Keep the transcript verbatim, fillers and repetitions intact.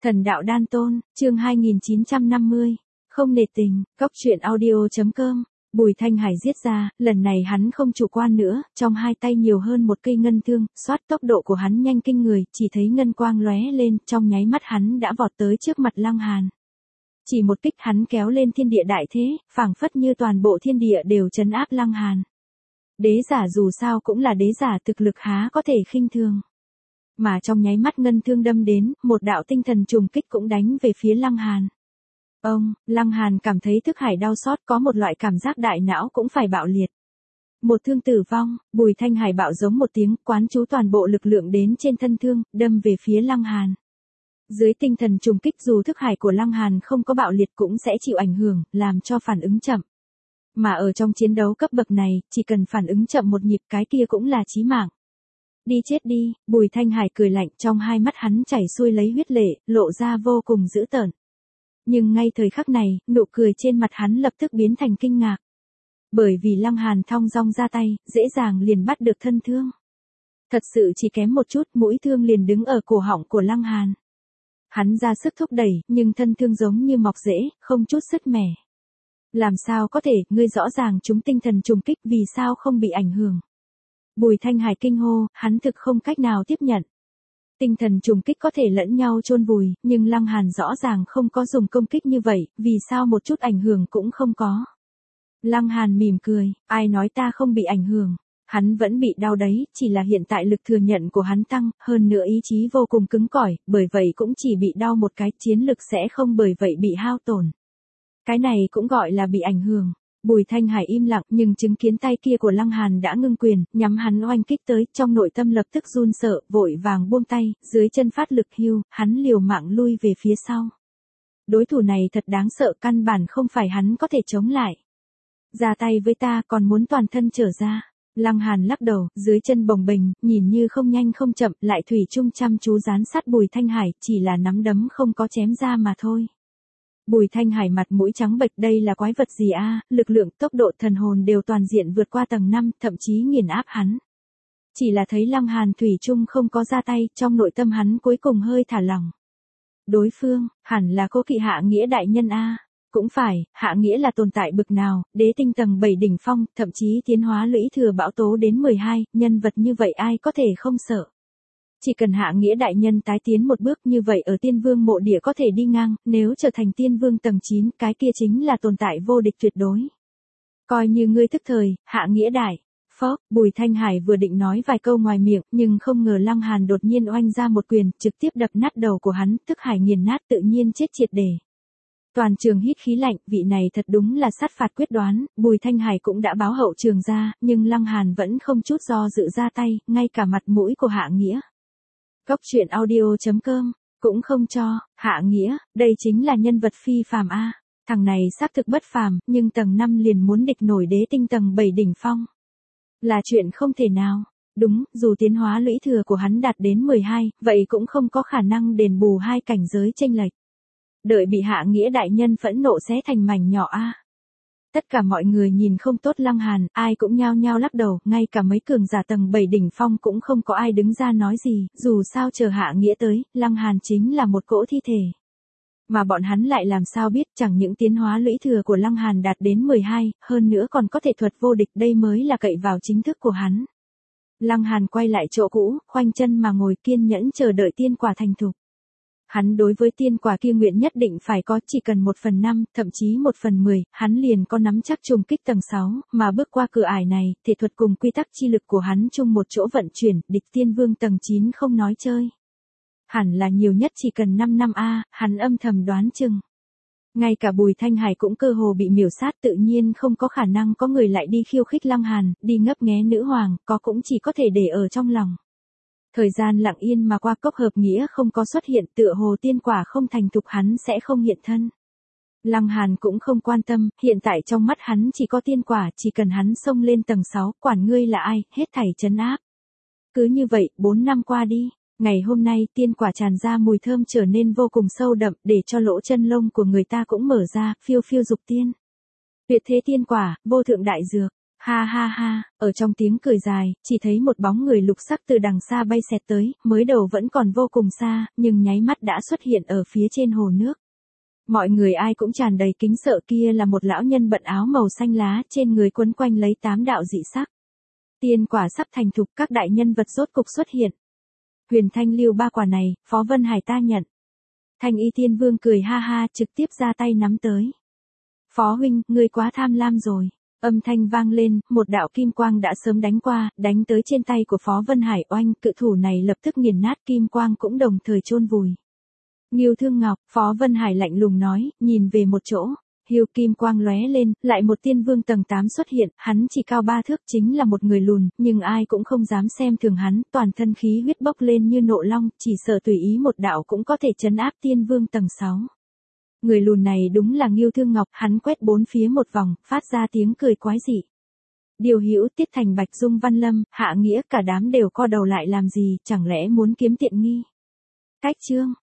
Thần đạo đan tôn, chương hai nghìn chín trăm năm mươi. Không nể tình, cóc truyện audio.com. Bùi Thanh Hải giết ra, lần này hắn không chủ quan nữa, trong hai tay nhiều hơn một cây ngân thương, xoát tốc độ của hắn nhanh kinh người, chỉ thấy ngân quang lóe lên, trong nháy mắt hắn đã vọt tới trước mặt Lăng Hàn. Chỉ một kích hắn kéo lên thiên địa đại thế, phảng phất như toàn bộ thiên địa đều trấn áp Lăng Hàn. Đế giả dù sao cũng là đế giả, thực lực há có thể khinh thường. Mà trong nháy mắt ngân thương đâm đến, một đạo tinh thần trùng kích cũng đánh về phía Lăng Hàn. Ông, Lăng Hàn cảm thấy thức hải đau xót, có một loại cảm giác đại não cũng phải bạo liệt. Một thương tử vong, Bùi Thanh Hải bạo giống một tiếng, quán chú toàn bộ lực lượng đến trên thân thương, đâm về phía Lăng Hàn. Dưới tinh thần trùng kích dù thức hải của Lăng Hàn không có bạo liệt cũng sẽ chịu ảnh hưởng, làm cho phản ứng chậm. Mà ở trong chiến đấu cấp bậc này, chỉ cần phản ứng chậm một nhịp cái kia cũng là chí mạng. Đi chết đi, Bùi Thanh Hải cười lạnh, trong hai mắt hắn chảy xuôi lấy huyết lệ, lộ ra vô cùng dữ tợn. Nhưng ngay thời khắc này, nụ cười trên mặt hắn lập tức biến thành kinh ngạc. Bởi vì Lăng Hàn thong dong ra tay, dễ dàng liền bắt được thân thương. Thật sự chỉ kém một chút, mũi thương liền đứng ở cổ họng của Lăng Hàn. Hắn ra sức thúc đẩy, nhưng thân thương giống như mọc rễ, không chút sứt mẻ. Làm sao có thể, ngươi rõ ràng chúng tinh thần trùng kích, vì sao không bị ảnh hưởng? Bùi Thanh Hải kinh hô, hắn thực không cách nào tiếp nhận. Tinh thần trùng kích có thể lẫn nhau chôn vùi, nhưng Lăng Hàn rõ ràng không có dùng công kích như vậy, vì sao một chút ảnh hưởng cũng không có. Lăng Hàn mỉm cười, ai nói ta không bị ảnh hưởng, hắn vẫn bị đau đấy, chỉ là hiện tại lực thừa nhận của hắn tăng, hơn nữa ý chí vô cùng cứng cỏi, bởi vậy cũng chỉ bị đau một cái, chiến lực sẽ không bởi vậy bị hao tổn. Cái này cũng gọi là bị ảnh hưởng. Bùi Thanh Hải im lặng, nhưng chứng kiến tay kia của Lăng Hàn đã ngưng quyền, nhắm hắn oanh kích tới, trong nội tâm lập tức run sợ, vội vàng buông tay, dưới chân phát lực hưu, hắn liều mạng lui về phía sau. Đối thủ này thật đáng sợ, căn bản không phải hắn có thể chống lại. Ra tay với ta, còn muốn toàn thân trở ra. Lăng Hàn lắc đầu, dưới chân bồng bềnh, nhìn như không nhanh không chậm, lại thủy chung chăm chú dán sát Bùi Thanh Hải, chỉ là nắm đấm không có chém ra mà thôi. Bùi Thanh Hải mặt mũi trắng bệch, đây là quái vật gì a? Lực lượng, tốc độ, thần hồn đều toàn diện vượt qua tầng năm, thậm chí nghiền áp hắn. Chỉ là thấy Lăng Hàn thủy chung không có ra tay, trong nội tâm hắn cuối cùng hơi thả lỏng. Đối phương, hẳn là Cố Kỵ Hạ Nghĩa đại nhân a. Cũng phải, Hạ Nghĩa là tồn tại bực nào, đế tinh tầng bảy đỉnh phong, thậm chí tiến hóa lũy thừa bão tố đến mười hai, nhân vật như vậy ai có thể không sợ. Chỉ cần Hạ Nghĩa đại nhân tái tiến một bước như vậy ở Tiên Vương mộ địa có thể đi ngang, nếu trở thành Tiên Vương tầng chín, cái kia chính là tồn tại vô địch tuyệt đối. Coi như ngươi thức thời, Hạ Nghĩa đại. Phó, Bùi Thanh Hải vừa định nói vài câu ngoài miệng, nhưng không ngờ Lăng Hàn đột nhiên oanh ra một quyền, trực tiếp đập nát đầu của hắn, tức hải nghiền nát, tự nhiên chết triệt để. Toàn trường hít khí lạnh, vị này thật đúng là sát phạt quyết đoán, Bùi Thanh Hải cũng đã báo hậu trường ra, nhưng Lăng Hàn vẫn không chút do dự ra tay, ngay cả mặt mũi của Hạ Nghĩa. Cóc truyện audio.com, cũng không cho, Hạ Nghĩa, đây chính là nhân vật phi phàm a. Thằng này xác thực bất phàm, nhưng tầng năm liền muốn địch nổi đế tinh tầng bảy đỉnh phong. Là chuyện không thể nào. Đúng, dù tiến hóa lũy thừa của hắn đạt đến mười hai, vậy cũng không có khả năng đền bù hai cảnh giới chênh lệch. Đợi bị Hạ Nghĩa đại nhân phẫn nộ xé thành mảnh nhỏ a. Tất cả mọi người nhìn không tốt Lăng Hàn, ai cũng nhao nhao lắc đầu, ngay cả mấy cường giả tầng bảy đỉnh phong cũng không có ai đứng ra nói gì, dù sao chờ Hạ Nghĩa tới, Lăng Hàn chính là một cỗ thi thể. Mà bọn hắn lại làm sao biết, chẳng những tiến hóa lũy thừa của Lăng Hàn đạt đến mười hai, hơn nữa còn có thể thuật vô địch, đây mới là cậy vào chính thức của hắn. Lăng Hàn quay lại chỗ cũ, khoanh chân mà ngồi kiên nhẫn chờ đợi tiên quả thành thục. Hắn đối với tiên quả kia nguyện nhất định phải có, chỉ cần một phần năm, thậm chí một phần mười, hắn liền có nắm chắc trùng kích tầng sáu, mà bước qua cửa ải này, thể thuật cùng quy tắc chi lực của hắn chung một chỗ vận chuyển, địch Tiên Vương tầng chín không nói chơi. Hẳn là nhiều nhất chỉ cần năm năm a, hắn âm thầm đoán chừng. Ngay cả Bùi Thanh Hải cũng cơ hồ bị miểu sát, tự nhiên không có khả năng có người lại đi khiêu khích Lăng Hàn, đi ngấp nghé nữ hoàng, có cũng chỉ có thể để ở trong lòng. Thời gian lặng yên mà qua, cốc hợp nghĩa không có xuất hiện, tựa hồ tiên quả không thành thục hắn sẽ không hiện thân. Lăng Hàn cũng không quan tâm, hiện tại trong mắt hắn chỉ có tiên quả, chỉ cần hắn xông lên tầng sáu, quản ngươi là ai, hết thảy trấn áp. Cứ như vậy, bốn năm qua đi, ngày hôm nay tiên quả tràn ra mùi thơm trở nên vô cùng sâu đậm, để cho lỗ chân lông của người ta cũng mở ra, phiêu phiêu dục tiên. Tuyệt thế tiên quả, vô thượng đại dược. Ha ha ha, ở trong tiếng cười dài, chỉ thấy một bóng người lục sắc từ đằng xa bay xẹt tới, mới đầu vẫn còn vô cùng xa, nhưng nháy mắt đã xuất hiện ở phía trên hồ nước. Mọi người ai cũng tràn đầy kính sợ, kia là một lão nhân bận áo màu xanh lá, trên người quấn quanh lấy tám đạo dị sắc. Tiên quả sắp thành thục, các đại nhân vật rốt cục xuất hiện. Huyền Thanh lưu ba quả này, Phó Vân Hải ta nhận. Thanh Y Tiên Vương cười ha ha, trực tiếp ra tay nắm tới. Phó huynh, ngươi quá tham lam rồi. Âm thanh vang lên, một đạo kim quang đã sớm đánh qua, đánh tới trên tay của Phó Vân Hải, oanh, cự thủ này lập tức nghiền nát, kim quang cũng đồng thời chôn vùi. Ngưu Thương Ngọc, Phó Vân Hải lạnh lùng nói, nhìn về một chỗ. Hiu kim quang lóe lên, lại một tiên vương tầng tám xuất hiện, hắn chỉ cao ba thước, chính là một người lùn, nhưng ai cũng không dám xem thường hắn, toàn thân khí huyết bốc lên như nộ long, chỉ sợ tùy ý một đạo cũng có thể trấn áp tiên vương tầng sáu. Người lùn này đúng là Ngưu Thương Ngọc, hắn quét bốn phía một vòng, phát ra tiếng cười quái dị. Điều Hữu, Tiết Thành, Bạch Dung, Văn Lâm, Hạ Nghĩa, cả đám đều co đầu lại làm gì, chẳng lẽ muốn kiếm tiện nghi. Cách chương